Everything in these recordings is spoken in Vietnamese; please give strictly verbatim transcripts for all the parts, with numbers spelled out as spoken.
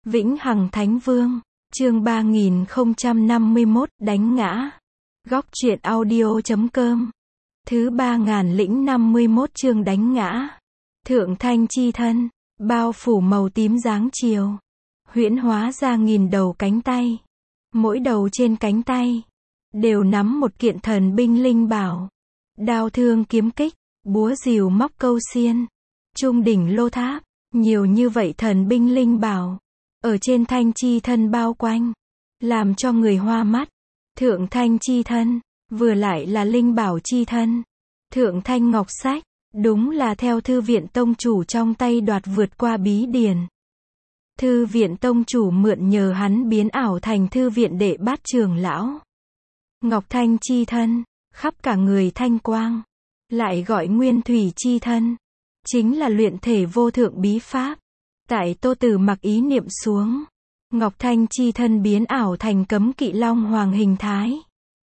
Vĩnh Hằng Thánh Vương, chương ba nghìn không trăm năm mươi mốt, đánh ngã. Góc truyện audio chấm com. Thứ ba ngàn lĩnh năm mươi mốt chương đánh ngã. Thượng thanh chi thân, bao phủ màu tím dáng chiều. Huyễn hóa ra nghìn đầu cánh tay. Mỗi đầu trên cánh tay, đều nắm một kiện thần binh linh bảo. Đao thương kiếm kích, búa rìu móc câu xiên, trung đỉnh lô tháp, nhiều như vậy thần binh linh bảo. Ở trên thanh chi thân bao quanh, làm cho người hoa mắt. Thượng thanh chi thân, vừa lại là linh bảo chi thân. Thượng thanh ngọc sách, đúng là theo thư viện tông chủ trong tay đoạt vượt qua bí điển. Thư viện tông chủ mượn nhờ hắn biến ảo thành thư viện đệ bát trưởng lão. Ngọc thanh chi thân, khắp cả người thanh quang, lại gọi nguyên thủy chi thân, chính là luyện thể vô thượng bí pháp. Tại Tô Tử mặc ý niệm xuống, Ngọc thanh chi thân biến ảo thành cấm kỵ long hoàng hình thái,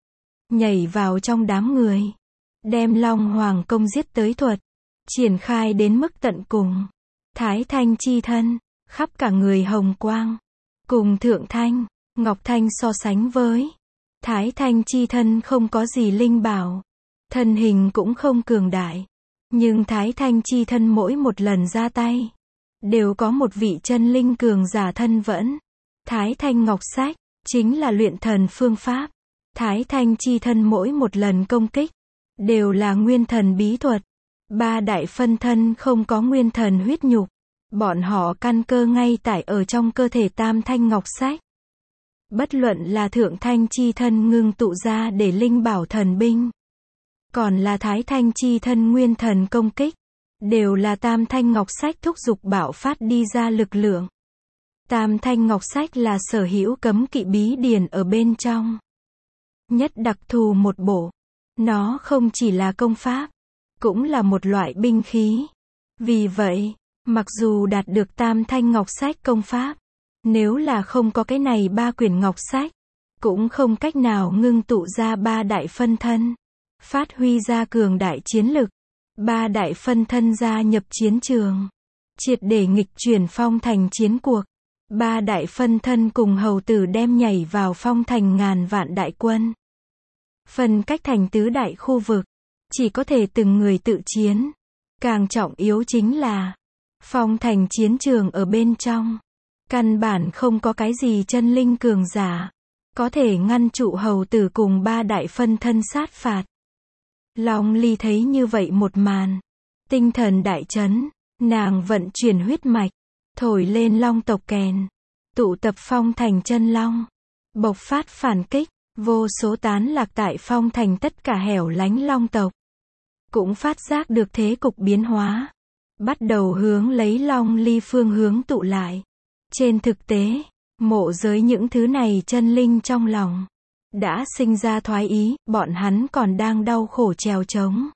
nhảy vào trong đám người, đem long hoàng công giết tới thuật, triển khai đến mức tận cùng. Thái thanh chi thân, khắp cả người hồng quang, cùng thượng thanh, ngọc thanh so sánh với thái thanh chi thân không có gì linh bảo, thân hình cũng không cường đại, nhưng thái thanh chi thân mỗi một lần ra tay, đều có một vị chân linh cường giả thân vẫn. Thái thanh ngọc sách, chính là luyện thần phương pháp. Thái thanh chi thân mỗi một lần công kích, đều là nguyên thần bí thuật. Ba đại phân thân không có nguyên thần huyết nhục, bọn họ căn cơ ngay tại ở trong cơ thể tam thanh ngọc sách. Bất luận là thượng thanh chi thân ngưng tụ ra để linh bảo thần binh, còn là thái thanh chi thân nguyên thần công kích, đều là tam thanh ngọc sách thúc giục bạo phát đi ra lực lượng. Tam thanh ngọc sách là sở hữu cấm kỵ bí điển ở bên trong. Nhất đặc thù một bộ, nó không chỉ là công pháp, cũng là một loại binh khí. Vì vậy, mặc dù đạt được tam thanh ngọc sách công pháp, nếu là không có cái này ba quyển ngọc sách, cũng không cách nào ngưng tụ ra ba đại phân thân, phát huy ra cường đại chiến lực. Ba đại phân thân gia nhập chiến trường, triệt để nghịch chuyển phong thành chiến cuộc. Ba đại phân thân cùng hầu tử đem nhảy vào phong thành ngàn vạn đại quân, phân cách thành tứ đại khu vực, chỉ có thể từng người tự chiến. Càng trọng yếu chính là, phong thành chiến trường ở bên trong, căn bản không có cái gì chân linh cường giả, có thể ngăn trụ hầu tử cùng ba đại phân thân sát phạt. Long Ly thấy như vậy một màn, tinh thần đại chấn, nàng vận chuyển huyết mạch, thổi lên long tộc kèn, tụ tập phong thành chân long, bộc phát phản kích. Vô số tán lạc tại phong thành tất cả hẻo lánh long tộc, cũng phát giác được thế cục biến hóa, bắt đầu hướng lấy Long Ly phương hướng tụ lại. Trên thực tế, mộ giới những thứ này chân linh trong lòng đã sinh ra thoái ý, bọn hắn còn đang đau khổ trèo trống.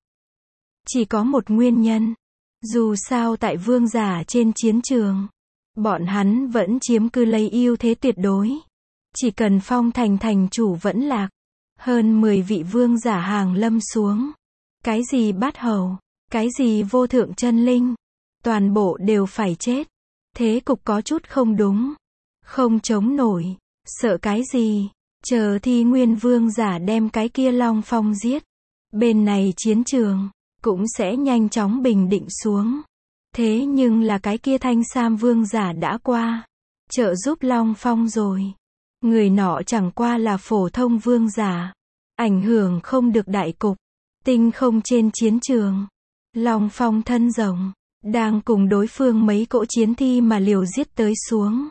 Chỉ có một nguyên nhân, dù sao tại vương giả trên chiến trường, bọn hắn vẫn chiếm cứ lấy ưu thế tuyệt đối. Chỉ cần phong thành thành chủ vẫn lạc, hơn mười vị vương giả hàng lâm xuống, cái gì bát hầu, cái gì vô thượng chân linh, toàn bộ đều phải chết. Thế cục có chút không đúng, không chống nổi, sợ cái gì, chờ thi nguyên vương giả đem cái kia long phong giết, bên này chiến trường cũng sẽ nhanh chóng bình định xuống. Thế nhưng là cái kia thanh sam vương giả đã qua, trợ giúp long phong rồi. Người nọ chẳng qua là phổ thông vương giả, ảnh hưởng không được đại cục. Tinh không trên chiến trường, long phong thân rồng, đang cùng đối phương mấy cỗ chiến thi mà liều giết tới xuống.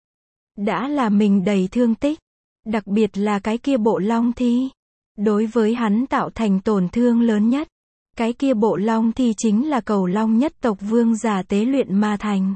Đã là mình đầy thương tích, đặc biệt là cái kia bộ long thi, đối với hắn tạo thành tổn thương lớn nhất. Cái kia bộ long thi chính là cầu long nhất tộc vương giả tế luyện mà thành.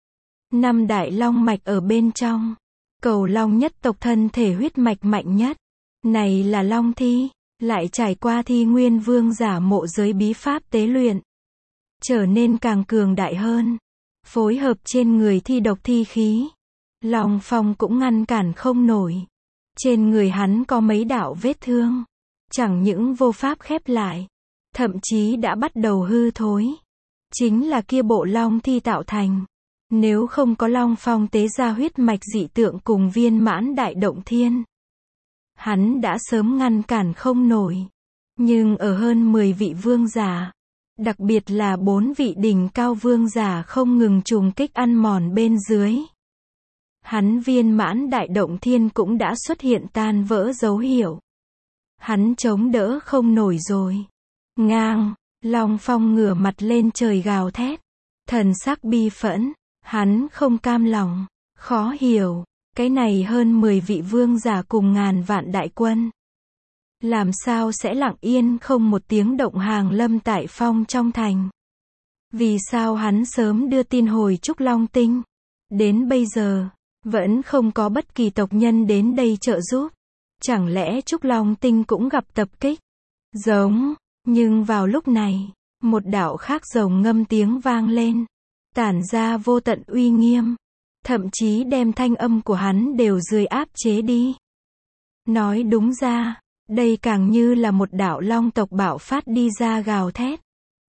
Năm đại long mạch ở bên trong, cầu long nhất tộc thân thể huyết mạch mạnh nhất. Này là long thi, lại trải qua thi nguyên vương giả mộ giới bí pháp tế luyện, trở nên càng cường đại hơn. Phối hợp trên người thi độc thi khí, long phong cũng ngăn cản không nổi. Trên người hắn có mấy đạo vết thương, chẳng những vô pháp khép lại, thậm chí đã bắt đầu hư thối. Chính là kia bộ long thi tạo thành. Nếu không có Long Phong tế ra huyết mạch dị tượng cùng viên mãn đại động thiên, hắn đã sớm ngăn cản không nổi. Nhưng ở hơn mười vị vương giả, đặc biệt là bốn vị đỉnh cao vương giả không ngừng trùng kích ăn mòn bên dưới, hắn viên mãn đại động thiên cũng đã xuất hiện tan vỡ dấu hiệu. Hắn chống đỡ không nổi rồi. Ngang, Long Phong ngửa mặt lên trời gào thét, thần sắc bi phẫn, hắn không cam lòng, khó hiểu, cái này hơn mười vị vương giả cùng ngàn vạn đại quân, làm sao sẽ lặng yên không một tiếng động hàng lâm tại Phong trong thành? Vì sao hắn sớm đưa tin hồi Trúc Long Tinh, đến bây giờ vẫn không có bất kỳ tộc nhân đến đây trợ giúp? Chẳng lẽ Trúc Long Tinh cũng gặp tập kích? Giống, nhưng vào lúc này, một đạo khác rồng ngâm tiếng vang lên, tản ra vô tận uy nghiêm, thậm chí đem thanh âm của hắn đều dưới áp chế đi. Nói đúng ra, đây càng như là một đạo long tộc bạo phát đi ra gào thét.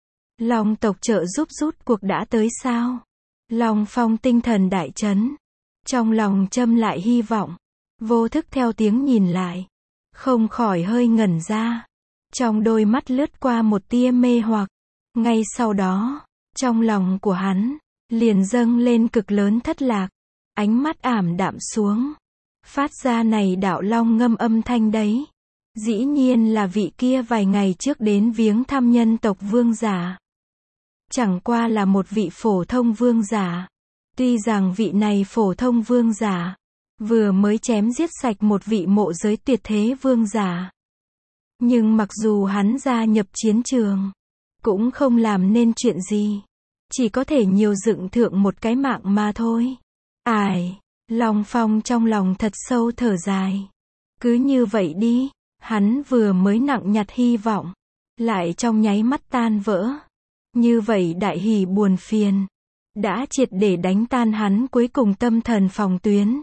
Long tộc trợ giúp rút cuộc đã tới sao? Long Phong tinh thần đại chấn, trong lòng châm lại hy vọng, vô thức theo tiếng nhìn lại, không khỏi hơi ngẩn ra. Trong đôi mắt lướt qua một tia mê hoặc, ngay sau đó, trong lòng của hắn liền dâng lên cực lớn thất lạc, ánh mắt ảm đạm xuống. Phát ra này đạo long ngâm âm thanh đấy, dĩ nhiên là vị kia vài ngày trước đến viếng thăm nhân tộc vương giả. Chẳng qua là một vị phổ thông vương giả. Tuy rằng vị này phổ thông vương giả vừa mới chém giết sạch một vị mộ giới tuyệt thế vương giả, nhưng mặc dù hắn gia nhập chiến trường, cũng không làm nên chuyện gì, chỉ có thể nhiều dựng thượng một cái mạng mà thôi. Ải, Long Phong trong lòng thật sâu thở dài. Cứ như vậy đi, hắn vừa mới nặng nhặt hy vọng, lại trong nháy mắt tan vỡ. Như vậy đại hỉ buồn phiền, đã triệt để đánh tan hắn cuối cùng tâm thần phòng tuyến.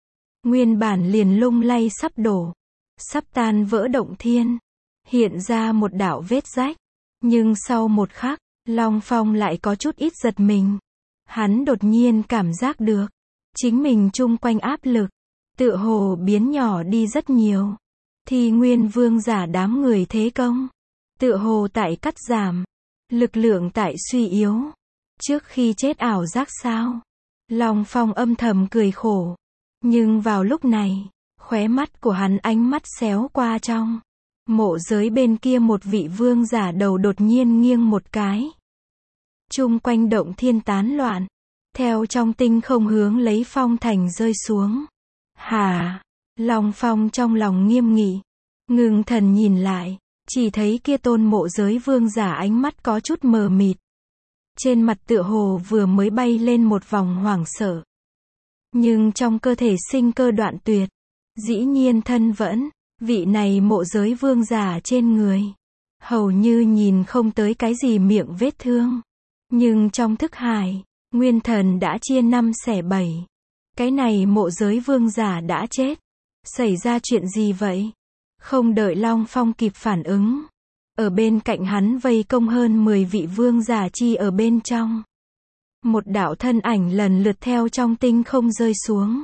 Nguyên bản liền lung lay sắp đổ, sắp tan vỡ động thiên, hiện ra một đạo vết rách. Nhưng sau một khắc, Long Phong lại có chút ít giật mình. Hắn đột nhiên cảm giác được, chính mình chung quanh áp lực, tựa hồ biến nhỏ đi rất nhiều. Thì nguyên vương giả đám người thế công, tựa hồ tại cắt giảm, lực lượng tại suy yếu. Trước khi chết ảo giác sao? Long Phong âm thầm cười khổ. Nhưng vào lúc này, khóe mắt của hắn ánh mắt xéo qua trong mộ giới bên kia một vị vương giả đầu đột nhiên nghiêng một cái. Chung quanh động thiên tán loạn, theo trong tinh không hướng lấy Phong thành rơi xuống. Hả? Long Phong trong lòng nghiêm nghị, ngưng thần nhìn lại, chỉ thấy kia tôn mộ giới vương giả ánh mắt có chút mờ mịt. Trên mặt tựa hồ vừa mới bay lên một vòng hoảng sợ. Nhưng trong cơ thể sinh cơ đoạn tuyệt, dĩ nhiên thân vẫn, vị này mộ giới vương giả trên người, hầu như nhìn không tới cái gì miệng vết thương. Nhưng trong thức hải, nguyên thần đã chia năm xẻ bảy. Cái này mộ giới vương giả đã chết. Xảy ra chuyện gì vậy? Không đợi Long Phong kịp phản ứng, ở bên cạnh hắn vây công hơn mười vị vương giả chi ở bên trong. Một đạo thân ảnh lần lượt theo trong tinh không rơi xuống.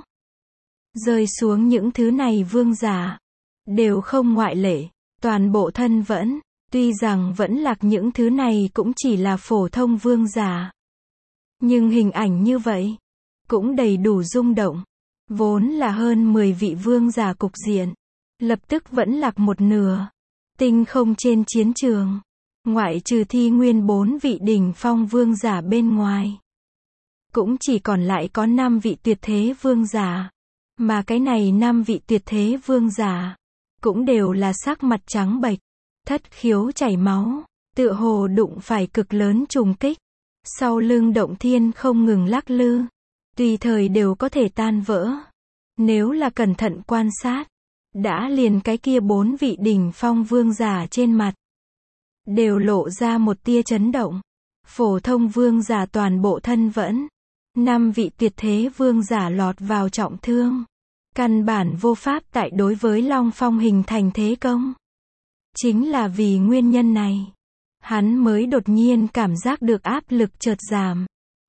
Rơi xuống những thứ này vương giả, đều không ngoại lệ, toàn bộ thân vẫn, tuy rằng vẫn lạc những thứ này cũng chỉ là phổ thông vương giả. Nhưng hình ảnh như vậy, cũng đầy đủ rung động. Vốn là hơn mười vị vương giả cục diện, lập tức vẫn lạc một nửa. Tinh không trên chiến trường, ngoại trừ thi nguyên bốn vị đỉnh phong vương giả bên ngoài, cũng chỉ còn lại có năm vị tuyệt thế vương giả. Mà cái này năm vị tuyệt thế vương giả, cũng đều là sắc mặt trắng bệch, thất khiếu chảy máu, tựa hồ đụng phải cực lớn trùng kích. Sau lưng động thiên không ngừng lắc lư, tùy thời đều có thể tan vỡ. Nếu là cẩn thận quan sát, đã liền cái kia bốn vị đỉnh phong vương giả trên mặt, đều lộ ra một tia chấn động. Phổ thông vương giả toàn bộ thân vẫn, năm vị tuyệt thế vương giả lọt vào trọng thương. Căn bản vô pháp tại đối với Long Phong hình thành thế công. Chính là vì nguyên nhân này, hắn mới đột nhiên cảm giác được áp lực chợt giảm.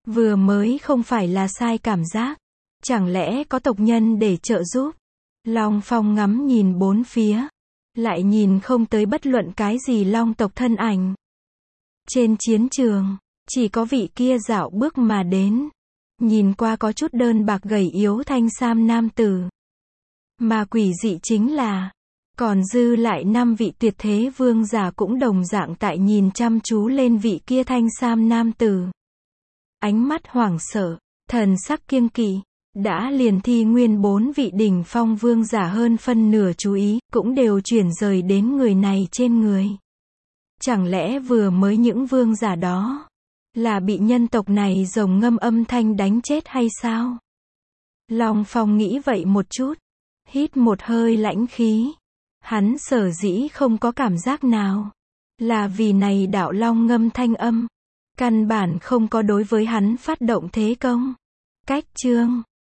Vừa mới không phải là sai cảm giác. Chẳng lẽ có tộc nhân để trợ giúp? Long Phong ngắm nhìn bốn phía. Lại nhìn không tới bất luận cái gì long tộc thân ảnh. Trên chiến trường, chỉ có vị kia dạo bước mà đến. Nhìn qua có chút đơn bạc gầy yếu thanh sam nam tử. Mà quỷ dị chính là, còn dư lại năm vị tuyệt thế vương giả cũng đồng dạng tại nhìn chăm chú lên vị kia thanh sam nam tử. Ánh mắt hoảng sợ, thần sắc kiêng kỵ, đã liền thi nguyên bốn vị đỉnh phong vương giả hơn phân nửa chú ý, cũng đều chuyển rời đến người này trên người. Chẳng lẽ vừa mới những vương giả đó, là bị nhân tộc này rồng ngâm âm thanh đánh chết hay sao? Long Phong nghĩ vậy một chút, hít một hơi lãnh khí. Hắn sở dĩ không có cảm giác nào, là vì này đạo long ngâm thanh âm, căn bản không có đối với hắn phát động thế công. Cách chương